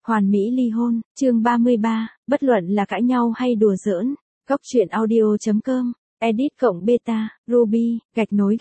Hoàn mỹ ly hôn, chương 33, bất luận là cãi nhau hay đùa giỡn. Góc truyện audio.com, edit cộng beta, Ruby, gạch nối.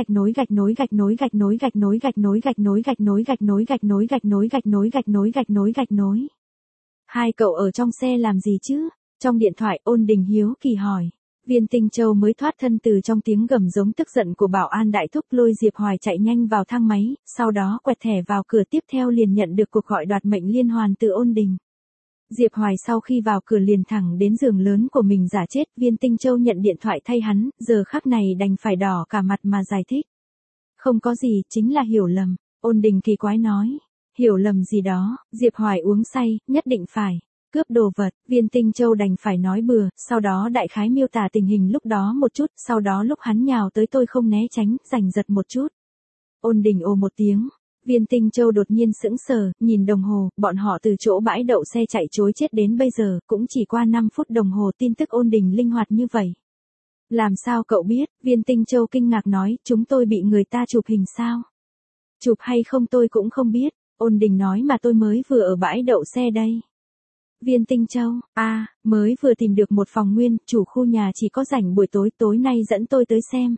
Hai cậu ở trong xe làm gì chứ? Trong điện thoại Ôn Đình hiếu kỳ hỏi. Viên Tinh Châu mới thoát thân từ trong tiếng gầm giống tức giận của bảo an đại thúc, lôi Diệp Hoài chạy nhanh vào thang máy, sau đó quẹt thẻ vào cửa, tiếp theo liền nhận được cuộc gọi đoạt mệnh liên hoàn từ Ôn Đình. Diệp Hoài sau khi vào cửa liền thẳng đến giường lớn của mình giả chết, Viên Tinh Châu nhận điện thoại thay hắn, giờ khắc này đành phải đỏ cả mặt mà giải thích. Không có gì, chính là hiểu lầm. Ôn Đình kỳ quái nói. Hiểu lầm gì đó? Diệp Hoài uống say, nhất định phải cướp đồ vật. Viên Tinh Châu đành phải nói bừa, sau đó đại khái miêu tả tình hình lúc đó một chút, sau đó lúc hắn nhào tới tôi không né tránh, giành giật một chút. Ôn Đình ồ một tiếng. Viên Tinh Châu đột nhiên sững sờ, nhìn đồng hồ, bọn họ từ chỗ bãi đậu xe chạy trối chết đến bây giờ, cũng chỉ qua 5 phút đồng hồ. Tin tức Ôn Đình linh hoạt như vậy. Làm sao cậu biết? Viên Tinh Châu kinh ngạc nói, chúng tôi bị người ta chụp hình sao? Chụp hay không tôi cũng không biết. Ôn Đình nói mà tôi mới vừa ở bãi đậu xe đây. Viên Tinh Châu, mới vừa tìm được một phòng nguyên, chủ khu nhà chỉ có rảnh buổi tối, tối nay dẫn tôi tới xem.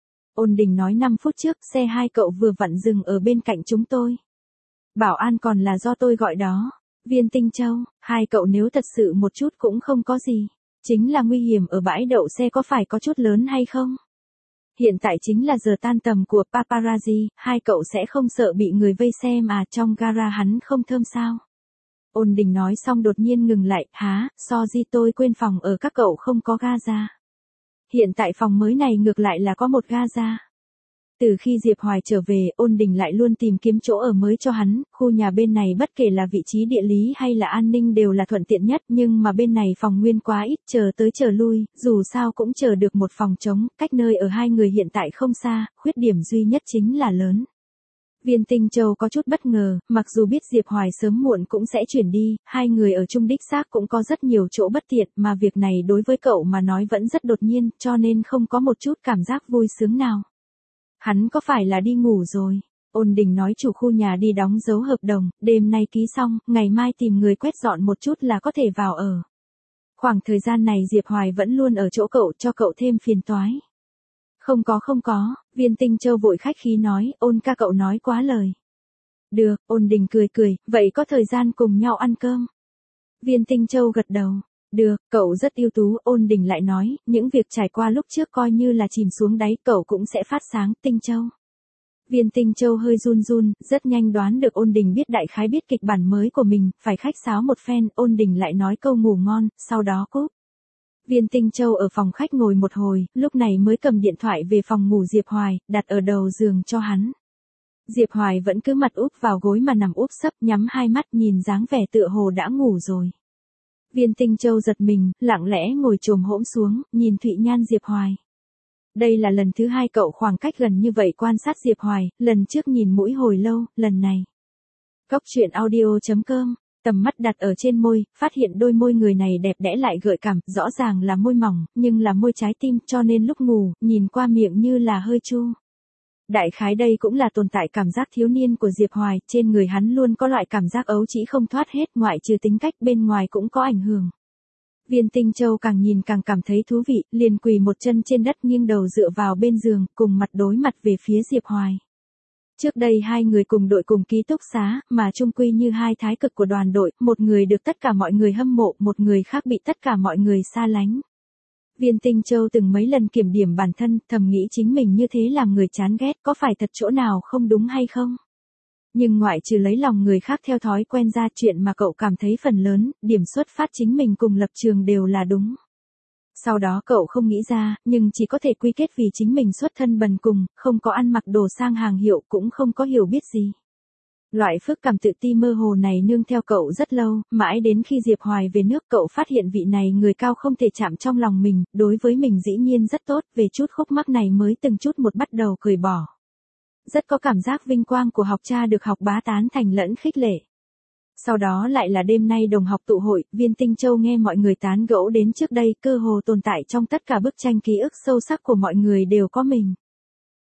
Ôn Đình nói 5 phút trước, xe hai cậu vừa vặn dừng ở bên cạnh chúng tôi. Bảo an còn là do tôi gọi đó. Viên Tinh Châu, hai cậu nếu thật sự một chút cũng không có gì. Chính là nguy hiểm ở bãi đậu xe có phải có chút lớn hay không? Hiện tại chính là giờ tan tầm của paparazzi, hai cậu sẽ không sợ bị người vây xem à? Trong gara hắn không thơm sao? Ôn Đình nói xong đột nhiên ngừng lại, sorry tôi quên phòng ở các cậu không có ga-ra. Hiện tại phòng mới này ngược lại là có một ga-ra. Từ khi Diệp Hoài trở về, Ôn Đình lại luôn tìm kiếm chỗ ở mới cho hắn, khu nhà bên này bất kể là vị trí địa lý hay là an ninh đều là thuận tiện nhất, nhưng mà bên này phòng nguyên quá ít, chờ tới chờ lui, dù sao cũng chờ được một phòng trống, cách nơi ở hai người hiện tại không xa, khuyết điểm duy nhất chính là lớn. Viên Tinh Châu có chút bất ngờ, mặc dù biết Diệp Hoài sớm muộn cũng sẽ chuyển đi, hai người ở chung đích xác cũng có rất nhiều chỗ bất tiện, mà việc này đối với cậu mà nói vẫn rất đột nhiên, cho nên không có một chút cảm giác vui sướng nào. Hắn có phải là đi ngủ rồi? Ôn Đình nói chủ khu nhà đi đóng dấu hợp đồng, đêm nay ký xong, ngày mai tìm người quét dọn một chút là có thể vào ở. Khoảng thời gian này Diệp Hoài vẫn luôn ở chỗ cậu, cho cậu thêm phiền toái. Không có, Viên Tinh Châu vội khách khí nói, Ôn ca cậu nói quá lời. Được, Ôn Đình cười, vậy có thời gian cùng nhau ăn cơm. Viên Tinh Châu gật đầu. Được, cậu rất ưu tú. Ôn Đình lại nói, những việc trải qua lúc trước coi như là chìm xuống đáy, cậu cũng sẽ phát sáng. Tinh Châu. Viên Tinh Châu hơi run, rất nhanh đoán được Ôn Đình biết đại khái biết kịch bản mới của mình, phải khách sáo một phen. Ôn Đình lại nói câu ngủ ngon, sau đó cúp. Viên Tinh Châu ở phòng khách ngồi một hồi, lúc này mới cầm điện thoại về phòng ngủ Diệp Hoài, đặt ở đầu giường cho hắn. Diệp Hoài vẫn cứ mặt úp vào gối mà nằm úp sấp, nhắm hai mắt, nhìn dáng vẻ tựa hồ đã ngủ rồi. Viên Tinh Châu giật mình, lặng lẽ ngồi chồm hổm xuống, nhìn Thụy Nhan Diệp Hoài. Đây là lần thứ hai cậu khoảng cách gần như vậy quan sát Diệp Hoài, lần trước nhìn mũi hồi lâu, lần này. Góc truyện audio.com, tầm mắt đặt ở trên môi, phát hiện đôi môi người này đẹp đẽ lại gợi cảm, rõ ràng là môi mỏng, nhưng là môi trái tim, cho nên lúc ngủ, nhìn qua miệng như là hơi chu. Đại khái đây cũng là tồn tại cảm giác thiếu niên của Diệp Hoài, trên người hắn luôn có loại cảm giác ấu trĩ không thoát hết, ngoại trừ tính cách bên ngoài cũng có ảnh hưởng. Viên Tinh Châu càng nhìn càng cảm thấy thú vị, liền quỳ một chân trên đất nghiêng đầu dựa vào bên giường, cùng mặt đối mặt về phía Diệp Hoài. Trước đây hai người cùng đội cùng ký túc xá, mà chung quy như hai thái cực của đoàn đội, một người được tất cả mọi người hâm mộ, một người khác bị tất cả mọi người xa lánh. Viên Tinh Châu từng mấy lần kiểm điểm bản thân, thầm nghĩ chính mình như thế làm người chán ghét, có phải thật chỗ nào không đúng hay không? Nhưng ngoại trừ lấy lòng người khác theo thói quen ra, chuyện mà cậu cảm thấy phần lớn, điểm xuất phát chính mình cùng lập trường đều là đúng. Sau đó cậu không nghĩ ra, nhưng chỉ có thể quy kết vì chính mình xuất thân bần cùng, không có ăn mặc đồ sang hàng hiệu, cũng không có hiểu biết gì. Loại phức cảm tự ti mơ hồ này nương theo cậu rất lâu, mãi đến khi Diệp Hoài về nước cậu phát hiện vị này người cao không thể chạm trong lòng mình, đối với mình dĩ nhiên rất tốt, về chút khúc mắc này mới từng chút một bắt đầu cởi bỏ. Rất có cảm giác vinh quang của học cha được học bá tán thành lẫn khích lệ. Sau đó lại là đêm nay đồng học tụ hội, Viên Tinh Châu nghe mọi người tán gẫu đến trước đây, cơ hồ tồn tại trong tất cả bức tranh ký ức sâu sắc của mọi người đều có mình.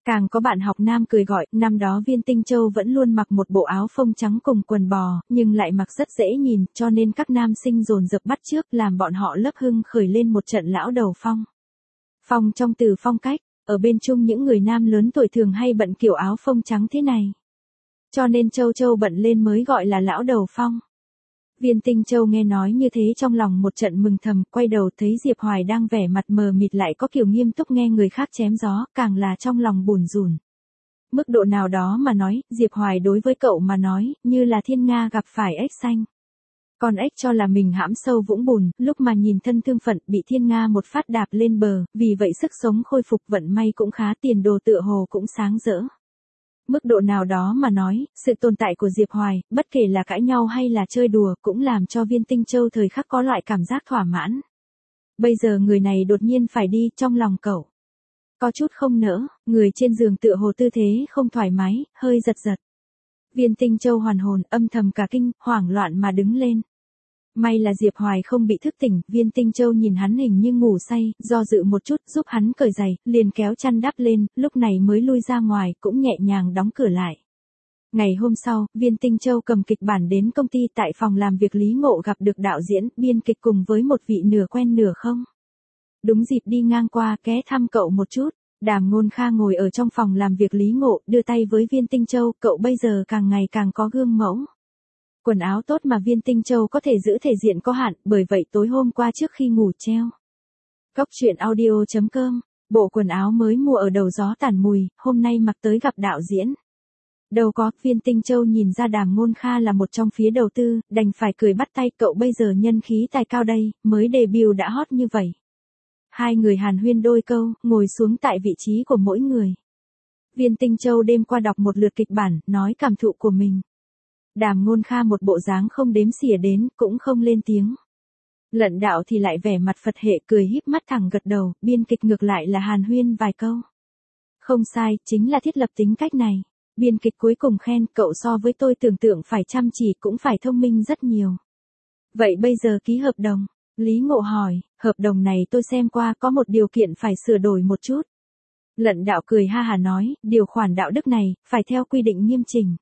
Càng có bạn học nam cười gọi, năm đó Viên Tinh Châu vẫn luôn mặc một bộ áo phông trắng cùng quần bò, nhưng lại mặc rất dễ nhìn, cho nên các nam sinh dồn dập bắt chước, làm bọn họ lớp hưng khởi lên một trận lão đầu phong. Phong trong từ phong cách, ở bên chung những người nam lớn tuổi thường hay bận kiểu áo phông trắng thế này. Cho nên Châu Châu bận lên mới gọi là lão đầu phong. Viên Tinh Châu nghe nói như thế trong lòng một trận mừng thầm, quay đầu thấy Diệp Hoài đang vẻ mặt mờ mịt lại có kiểu nghiêm túc nghe người khác chém gió, càng là trong lòng bủn rủn. Mức độ nào đó mà nói, Diệp Hoài đối với cậu mà nói, như là thiên nga gặp phải ếch xanh. Con ếch cho là mình hãm sâu vũng bùn, lúc mà nhìn thân thương phận bị thiên nga một phát đạp lên bờ, vì vậy sức sống khôi phục vận may cũng khá, tiền đồ tựa hồ cũng sáng rỡ. Mức độ nào đó mà nói, sự tồn tại của Diệp Hoài, bất kể là cãi nhau hay là chơi đùa, cũng làm cho Viên Tinh Châu thời khắc có loại cảm giác thỏa mãn. Bây giờ người này đột nhiên phải đi, trong lòng cậu có chút không nỡ, người trên giường tựa hồ tư thế không thoải mái, hơi giật giật. Viên Tinh Châu hoàn hồn, âm thầm cả kinh, hoảng loạn mà đứng lên. May là Diệp Hoài không bị thức tỉnh, Viên Tinh Châu nhìn hắn hình như ngủ say, do dự một chút giúp hắn cởi giày, liền kéo chăn đắp lên, lúc này mới lui ra ngoài, cũng nhẹ nhàng đóng cửa lại. Ngày hôm sau, Viên Tinh Châu cầm kịch bản đến công ty, tại phòng làm việc Lý Ngộ gặp được đạo diễn, biên kịch cùng với một vị nửa quen nửa không. Đúng dịp đi ngang qua, ghé thăm cậu một chút. Đàm Ngôn Kha ngồi ở trong phòng làm việc Lý Ngộ, đưa tay với Viên Tinh Châu, cậu bây giờ càng ngày càng có gương mẫu. Quần áo tốt mà Viên Tinh Châu có thể giữ thể diện có hạn, bởi vậy tối hôm qua trước khi ngủ treo. Góc truyện audio.com, bộ quần áo mới mua ở đầu gió tản mùi, hôm nay mặc tới gặp đạo diễn. Đâu có, Viên Tinh Châu nhìn ra Đàm Ngôn Kha là một trong phía đầu tư, đành phải cười bắt tay, cậu bây giờ nhân khí tài cao đây, mới debut đã hot như vậy. Hai người hàn huyên đôi câu, ngồi xuống tại vị trí của mỗi người. Viên Tinh Châu đêm qua đọc một lượt kịch bản, nói cảm thụ của mình. Đàm Ngôn Kha một bộ dáng không đếm xỉa đến, cũng không lên tiếng. Lận Đạo thì lại vẻ mặt Phật hệ, cười híp mắt thẳng gật đầu, biên kịch ngược lại là hàn huyên vài câu. Không sai, chính là thiết lập tính cách này. Biên kịch cuối cùng khen, cậu so với tôi tưởng tượng phải chăm chỉ cũng phải thông minh rất nhiều. Vậy bây giờ ký hợp đồng? Lý Ngộ hỏi, hợp đồng này tôi xem qua, có một điều kiện phải sửa đổi một chút. Lận Đạo cười ha hà nói, điều khoản đạo đức này, phải theo quy định nghiêm chỉnh.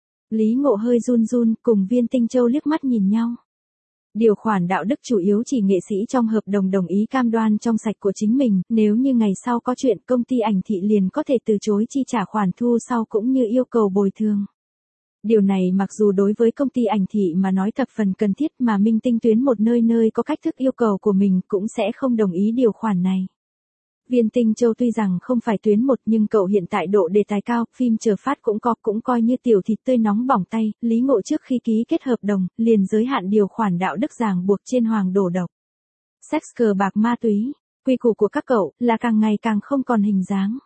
Lý Ngộ hơi run run, cùng Viên Tinh Châu liếc mắt nhìn nhau. Điều khoản đạo đức chủ yếu chỉ nghệ sĩ trong hợp đồng đồng ý cam đoan trong sạch của chính mình, nếu như ngày sau có chuyện công ty ảnh thị liền có thể từ chối chi trả khoản thu sau cũng như yêu cầu bồi thường. Điều này mặc dù đối với công ty ảnh thị mà nói thập phần cần thiết mà minh tinh tuyến một nơi nơi có cách thức yêu cầu của mình cũng sẽ không đồng ý điều khoản này. Viên Tinh Châu tuy rằng không phải tuyến một nhưng cậu hiện tại độ đề tài cao, phim chờ phát cũng coi như tiểu thịt tươi nóng bỏng tay, Lý Ngộ trước khi ký kết hợp đồng, liền giới hạn điều khoản đạo đức ràng buộc trên hoàng đổ độc. Sex cờ bạc ma túy, quy củ của các cậu là càng ngày càng không còn hình dáng.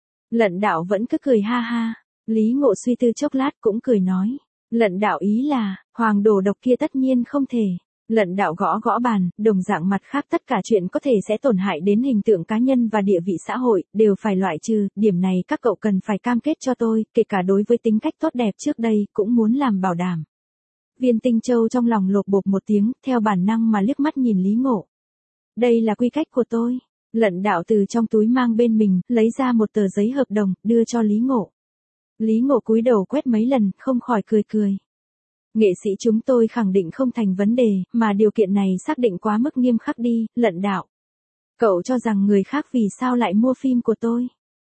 Lận Đạo vẫn cứ cười ha ha, Lý Ngộ suy tư chốc lát cũng cười nói, Lận Đạo ý là, hoàng đổ độc kia tất nhiên không thể. Lận Đạo gõ gõ bàn, đồng dạng mặt khác tất cả chuyện có thể sẽ tổn hại đến hình tượng cá nhân và địa vị xã hội, đều phải loại trừ, điểm này các cậu cần phải cam kết cho tôi, kể cả đối với tính cách tốt đẹp trước đây, cũng muốn làm bảo đảm. Viên Tinh Châu trong lòng lột bột một tiếng, theo bản năng mà liếc mắt nhìn Lý Ngộ. Đây là quy cách của tôi. Lận Đạo từ trong túi mang bên mình, lấy ra một tờ giấy hợp đồng, đưa cho Lý Ngộ. Lý Ngộ cúi đầu quét mấy lần, không khỏi cười cười. Nghệ sĩ chúng tôi khẳng định không thành vấn đề, mà điều kiện này xác định quá mức nghiêm khắc đi, Lận Đạo. Cậu cho rằng người khác vì sao lại mua phim của tôi?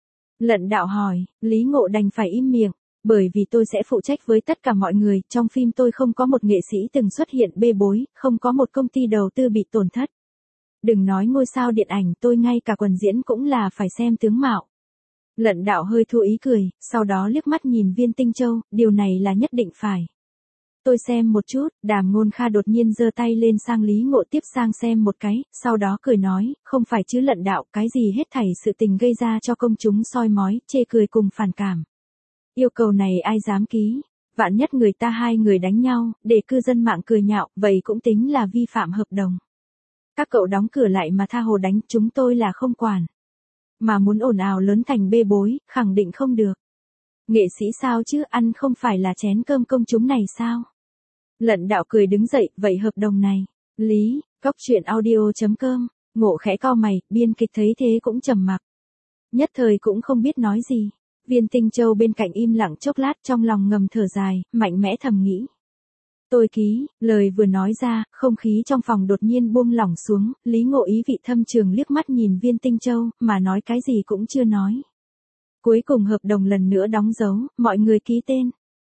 Lận Đạo hỏi, Lý Ngộ đành phải im miệng, bởi vì tôi sẽ phụ trách với tất cả mọi người, trong phim tôi không có một nghệ sĩ từng xuất hiện bê bối, không có một công ty đầu tư bị tổn thất. Đừng nói ngôi sao điện ảnh, tôi ngay cả quần diễn cũng là phải xem tướng mạo. Lận Đạo hơi thu ý cười, sau đó liếc mắt nhìn Viên Tinh Châu, điều này là nhất định phải. Tôi xem một chút, Đàm Ngôn Kha đột nhiên giơ tay lên sang Lý Ngộ tiếp sang xem một cái, sau đó cười nói, không phải chứ Lận Đạo, cái gì hết thảy sự tình gây ra cho công chúng soi mói, chê cười cùng phản cảm. Yêu cầu này ai dám ký, vạn nhất người ta hai người đánh nhau, để cư dân mạng cười nhạo, vậy cũng tính là vi phạm hợp đồng. Các cậu đóng cửa lại mà tha hồ đánh, chúng tôi là không quản. Mà muốn ồn ào lớn thành bê bối, khẳng định không được. Nghệ sĩ sao chứ, ăn không phải là chén cơm công chúng này sao? Lận Đạo cười đứng dậy, vậy hợp đồng này, Lý, góc truyện audio.com, Ngộ khẽ cau mày, biên kịch thấy thế cũng trầm mặc. Nhất thời cũng không biết nói gì. Viên Tinh Châu bên cạnh im lặng chốc lát, trong lòng ngầm thở dài, mạnh mẽ thầm nghĩ. Tôi ký, lời vừa nói ra, không khí trong phòng đột nhiên buông lỏng xuống, Lý Ngộ ý vị thâm trường liếc mắt nhìn Viên Tinh Châu, mà nói cái gì cũng chưa nói. Cuối cùng hợp đồng lần nữa đóng dấu, mọi người ký tên.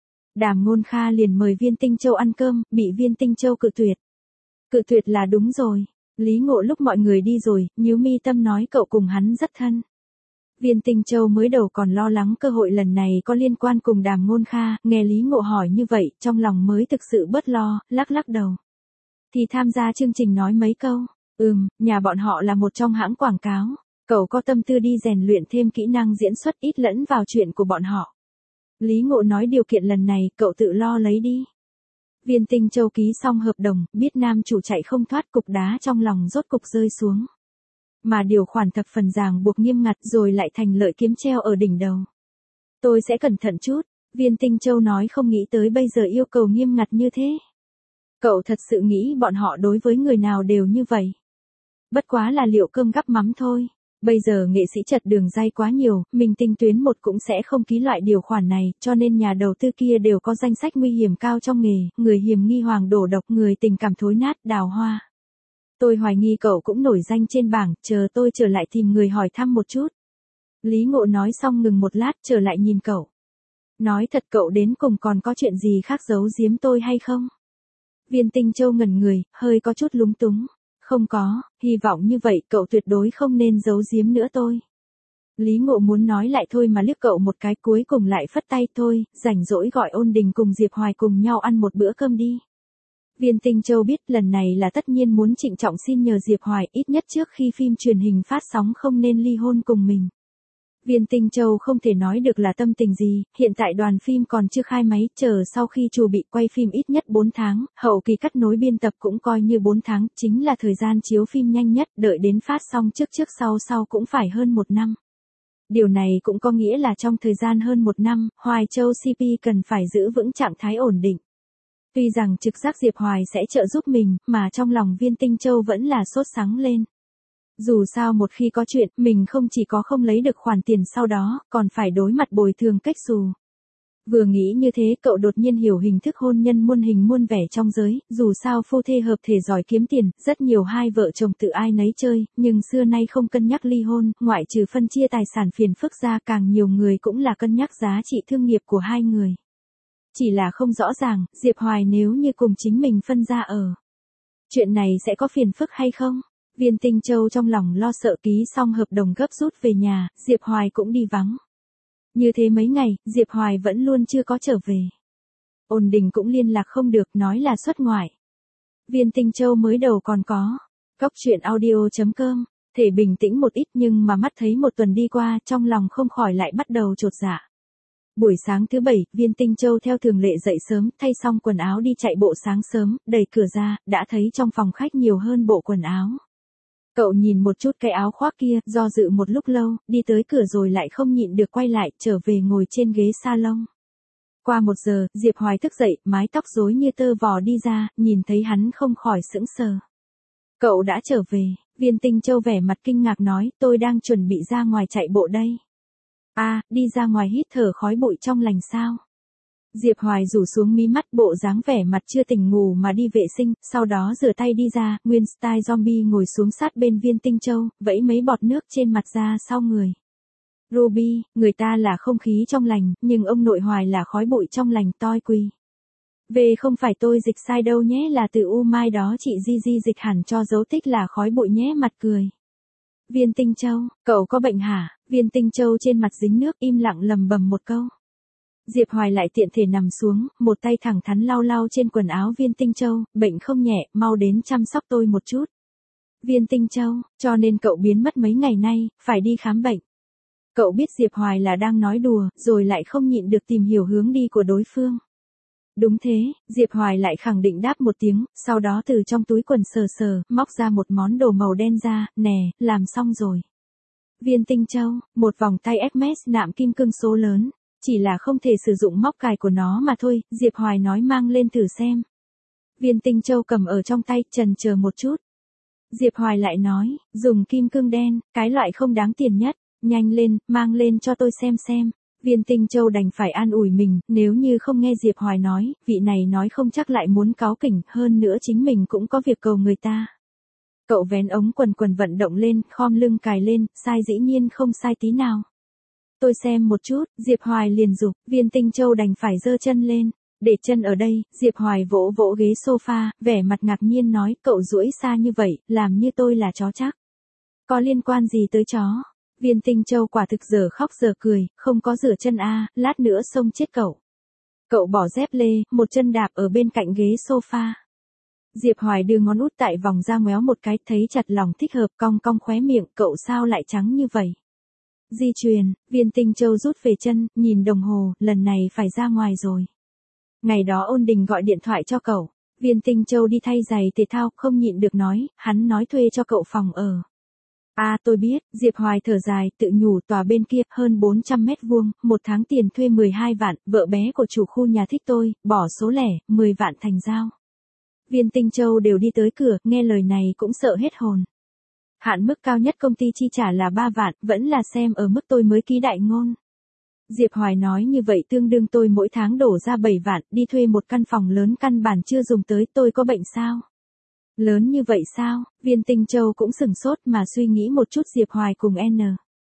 Đàm Ngôn Kha liền mời Viên Tinh Châu ăn cơm, bị Viên Tinh Châu cự tuyệt. Cự tuyệt là đúng rồi. Lý Ngộ lúc mọi người đi rồi, nhíu mi tâm nói cậu cùng hắn rất thân. Viên Tinh Châu mới đầu còn lo lắng cơ hội lần này có liên quan cùng Đàm Ngôn Kha, nghe Lý Ngộ hỏi như vậy, trong lòng mới thực sự bớt lo, lắc lắc đầu. Thì tham gia chương trình nói mấy câu, nhà bọn họ là một trong hãng quảng cáo, cậu có tâm tư đi rèn luyện thêm kỹ năng diễn xuất ít lẫn vào chuyện của bọn họ. Lý Ngộ nói điều kiện lần này cậu tự lo lấy đi. Viên Tinh Châu ký xong hợp đồng, biết nam chủ chạy không thoát, cục đá trong lòng rốt cục rơi xuống. Mà điều khoản thập phần ràng buộc nghiêm ngặt rồi lại thành lợi kiếm treo ở đỉnh đầu. Tôi sẽ cẩn thận chút, Viên Tinh Châu nói không nghĩ tới bây giờ yêu cầu nghiêm ngặt như thế. Cậu thật sự nghĩ bọn họ đối với người nào đều như vậy. Bất quá là liệu cơm gắp mắm thôi. Bây giờ nghệ sĩ chật đường ray quá nhiều, mình tinh tuyến một cũng sẽ không ký loại điều khoản này, cho nên nhà đầu tư kia đều có danh sách nguy hiểm cao trong nghề, người hiểm nghi hoàng đổ độc, người tình cảm thối nát, đào hoa. Tôi hoài nghi cậu cũng nổi danh trên bảng, chờ tôi trở lại tìm người hỏi thăm một chút. Lý Ngộ nói xong ngừng một lát, trở lại nhìn cậu. Nói thật cậu đến cùng còn có chuyện gì khác giấu giếm tôi hay không? Viên Tinh Châu ngẩn người, hơi có chút lúng túng. Không có, hy vọng như vậy cậu tuyệt đối không nên giấu giếm nữa tôi. Lý Ngộ muốn nói lại thôi mà liếc cậu một cái, cuối cùng lại phất tay thôi, rảnh rỗi gọi Ôn Đình cùng Diệp Hoài cùng nhau ăn một bữa cơm đi. Viên Tinh Châu biết lần này là tất nhiên muốn trịnh trọng xin nhờ Diệp Hoài ít nhất trước khi phim truyền hình phát sóng không nên ly hôn cùng mình. Viên Tinh Châu không thể nói được là tâm tình gì, hiện tại đoàn phim còn chưa khai máy, chờ sau khi chuẩn bị quay phim ít nhất 4 tháng, hậu kỳ cắt nối biên tập cũng coi như 4 tháng, chính là thời gian chiếu phim nhanh nhất, đợi đến phát xong trước sau cũng phải hơn 1 năm. Điều này cũng có nghĩa là trong thời gian hơn 1 năm, Hoài Châu CP cần phải giữ vững trạng thái ổn định. Tuy rằng trực giác Diệp Hoài sẽ trợ giúp mình, mà trong lòng Viên Tinh Châu vẫn là sốt sắng lên. Dù sao một khi có chuyện, mình không chỉ có không lấy được khoản tiền sau đó, còn phải đối mặt bồi thường cách xù. Vừa nghĩ như thế cậu đột nhiên hiểu hình thức hôn nhân muôn hình muôn vẻ trong giới, dù sao phu thê hợp thể giỏi kiếm tiền, rất nhiều hai vợ chồng tự ai nấy chơi, nhưng xưa nay không cân nhắc ly hôn, ngoại trừ phân chia tài sản phiền phức ra, càng nhiều người cũng là cân nhắc giá trị thương nghiệp của hai người. Chỉ là không rõ ràng, Diệp Hoài nếu như cùng chính mình phân ra ở. Chuyện này sẽ có phiền phức hay không? Viên Tinh Châu trong lòng lo sợ, ký xong hợp đồng gấp rút về nhà, Diệp Hoài cũng đi vắng. Như thế mấy ngày, Diệp Hoài vẫn luôn chưa có trở về. Ôn Đình cũng liên lạc không được, nói là xuất ngoại. Viên Tinh Châu mới đầu còn có. Cóc truyện audio.com, thể bình tĩnh một ít nhưng mà mắt thấy một tuần đi qua, trong lòng không khỏi lại bắt đầu chột dạ. Buổi sáng thứ Bảy, Viên Tinh Châu theo thường lệ dậy sớm, thay xong quần áo đi chạy bộ sáng sớm, đẩy cửa ra, đã thấy trong phòng khách nhiều hơn bộ quần áo. Cậu nhìn một chút cái áo khoác kia, do dự một lúc lâu, đi tới cửa rồi lại không nhịn được quay lại, trở về ngồi trên ghế salon. Qua 1 giờ, Diệp Hoài thức dậy, mái tóc rối như tơ vò đi ra, nhìn thấy hắn không khỏi sững sờ. Cậu đã trở về, Viên Tinh Châu vẻ mặt kinh ngạc nói, tôi đang chuẩn bị ra ngoài chạy bộ đây. À, đi ra ngoài hít thở khói bụi trong lành sao? Diệp Hoài rủ xuống mí mắt, bộ dáng vẻ mặt chưa tỉnh ngủ mà đi vệ sinh, sau đó rửa tay đi ra, nguyên style zombie ngồi xuống sát bên Viên Tinh Châu, vẫy mấy bọt nước trên mặt ra sau người. Ruby, người ta là không khí trong lành, nhưng ông nội Hoài là khói bụi trong lành, toi quỳ. Về không phải tôi dịch sai đâu nhé, là từ U Mai đó chị Di dịch hẳn cho dấu tích là khói bụi nhé, mặt cười. Viên Tinh Châu, cậu có bệnh hả? Viên Tinh Châu trên mặt dính nước, im lặng lầm bầm một câu. Diệp Hoài lại tiện thể nằm xuống, một tay thẳng thắn lau lau trên quần áo Viên Tinh Châu, bệnh không nhẹ, mau đến chăm sóc tôi một chút. Viên Tinh Châu, cho nên cậu biến mất mấy ngày nay, phải đi khám bệnh. Cậu biết Diệp Hoài là đang nói đùa, rồi lại không nhịn được tìm hiểu hướng đi của đối phương. Đúng thế, Diệp Hoài lại khẳng định đáp một tiếng, sau đó từ trong túi quần sờ, móc ra một món đồ màu đen ra, nè, làm xong rồi. Viên Tinh Châu, một vòng tay Hermes nạm kim cương số lớn, chỉ là không thể sử dụng móc cài của nó mà thôi, Diệp Hoài nói mang lên thử xem. Viên Tinh Châu cầm ở trong tay, chần chờ một chút. Diệp Hoài lại nói, dùng kim cương đen, cái loại không đáng tiền nhất, nhanh lên, mang lên cho tôi xem. Viên Tinh Châu đành phải an ủi mình, nếu như không nghe Diệp Hoài nói, vị này nói không chắc lại muốn cáu kỉnh, hơn nữa chính mình cũng có việc cầu người ta. Cậu vén ống quần quần vận động lên, khom lưng cài lên, sai dĩ nhiên không sai tí nào. Tôi xem một chút, Diệp Hoài liền giục, Viên Tinh Châu đành phải giơ chân lên. Để chân ở đây, Diệp Hoài vỗ vỗ ghế sofa, vẻ mặt ngạc nhiên nói, cậu duỗi xa như vậy, làm như tôi là chó chắc. Có liên quan gì tới chó? Viên Tinh Châu quả thực giờ khóc giờ cười, không có rửa chân lát nữa xông chết cậu. Cậu bỏ dép lê, một chân đạp ở bên cạnh ghế sofa. Diệp Hoài đưa ngón út tại vòng ra ngoéo một cái, thấy chặt lòng thích hợp, cong cong khóe miệng, cậu sao lại trắng như vậy? Di truyền, Viên Tinh Châu rút về chân, nhìn đồng hồ, lần này phải ra ngoài rồi. Ngày đó Ôn Đình gọi điện thoại cho cậu, Viên Tinh Châu đi thay giày thể thao, không nhịn được nói, hắn nói thuê cho cậu phòng ở. Tôi biết, Diệp Hoài thở dài, tự nhủ tòa bên kia, hơn 400 mét vuông, một tháng tiền thuê 12 vạn, vợ bé của chủ khu nhà thích tôi, bỏ số lẻ, 10 vạn thành giao. Viên Tinh Châu đều đi tới cửa, nghe lời này cũng sợ hết hồn. Hạn mức cao nhất công ty chi trả là 3 vạn, vẫn là xem ở mức tôi mới ký đại ngôn. Diệp Hoài nói như vậy tương đương tôi mỗi tháng đổ ra 7 vạn, đi thuê một căn phòng lớn căn bản chưa dùng tới, tôi có bệnh sao? Lớn như vậy sao? Viên Tinh Châu cũng sừng sốt mà suy nghĩ một chút Diệp Hoài cùng N.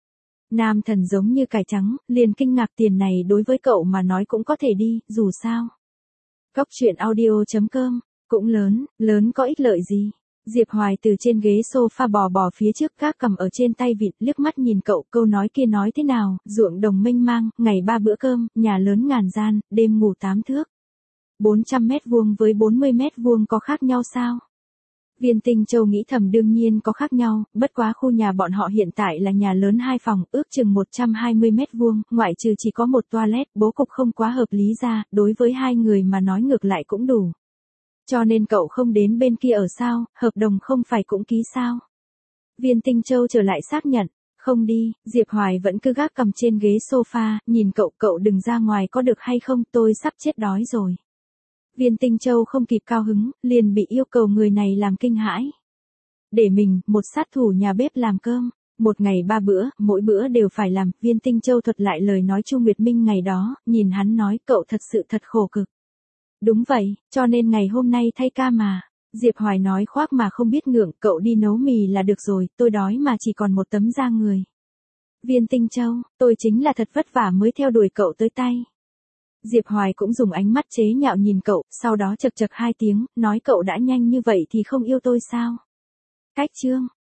Nam thần giống như cải trắng, liền kinh ngạc tiền này đối với cậu mà nói cũng có thể đi, dù sao. Cóc truyện audio.com, cũng lớn có ích lợi gì? Diệp Hoài từ trên ghế sofa bò phía trước gác cầm ở trên tay vịt, liếc mắt nhìn cậu, câu nói kia nói thế nào, ruộng đồng mênh mang, ngày 3 bữa cơm, nhà lớn ngàn gian, đêm ngủ 8 thước. 400 mét vuông với 40 mét vuông có khác nhau sao? Viên Tinh Châu nghĩ thầm đương nhiên có khác nhau, bất quá khu nhà bọn họ hiện tại là nhà lớn 2 phòng, ước chừng 120 mét vuông, ngoại trừ chỉ có một toilet, bố cục không quá hợp lý ra, đối với 2 người mà nói ngược lại cũng đủ. Cho nên cậu không đến bên kia ở sao, hợp đồng không phải cũng ký sao? Viên Tinh Châu trở lại xác nhận, không đi, Diệp Hoài vẫn cứ gác cầm trên ghế sofa, nhìn cậu đừng ra ngoài có được hay không, tôi sắp chết đói rồi. Viên Tinh Châu không kịp cao hứng, liền bị yêu cầu người này làm kinh hãi. Để mình, một sát thủ nhà bếp làm cơm, một ngày 3 bữa, mỗi bữa đều phải làm, Viên Tinh Châu thuật lại lời nói Chu Nguyệt Minh ngày đó, nhìn hắn nói cậu thật sự thật khổ cực. Đúng vậy, cho nên ngày hôm nay thay ca mà. Diệp Hoài nói khoác mà không biết ngượng, cậu đi nấu mì là được rồi, tôi đói mà chỉ còn một tấm da người. Viên Tinh Châu, tôi chính là thật vất vả mới theo đuổi cậu tới tay. Diệp Hoài cũng dùng ánh mắt chế nhạo nhìn cậu, sau đó chật 2 tiếng, nói cậu đã nhanh như vậy thì không yêu tôi sao? Cách chương.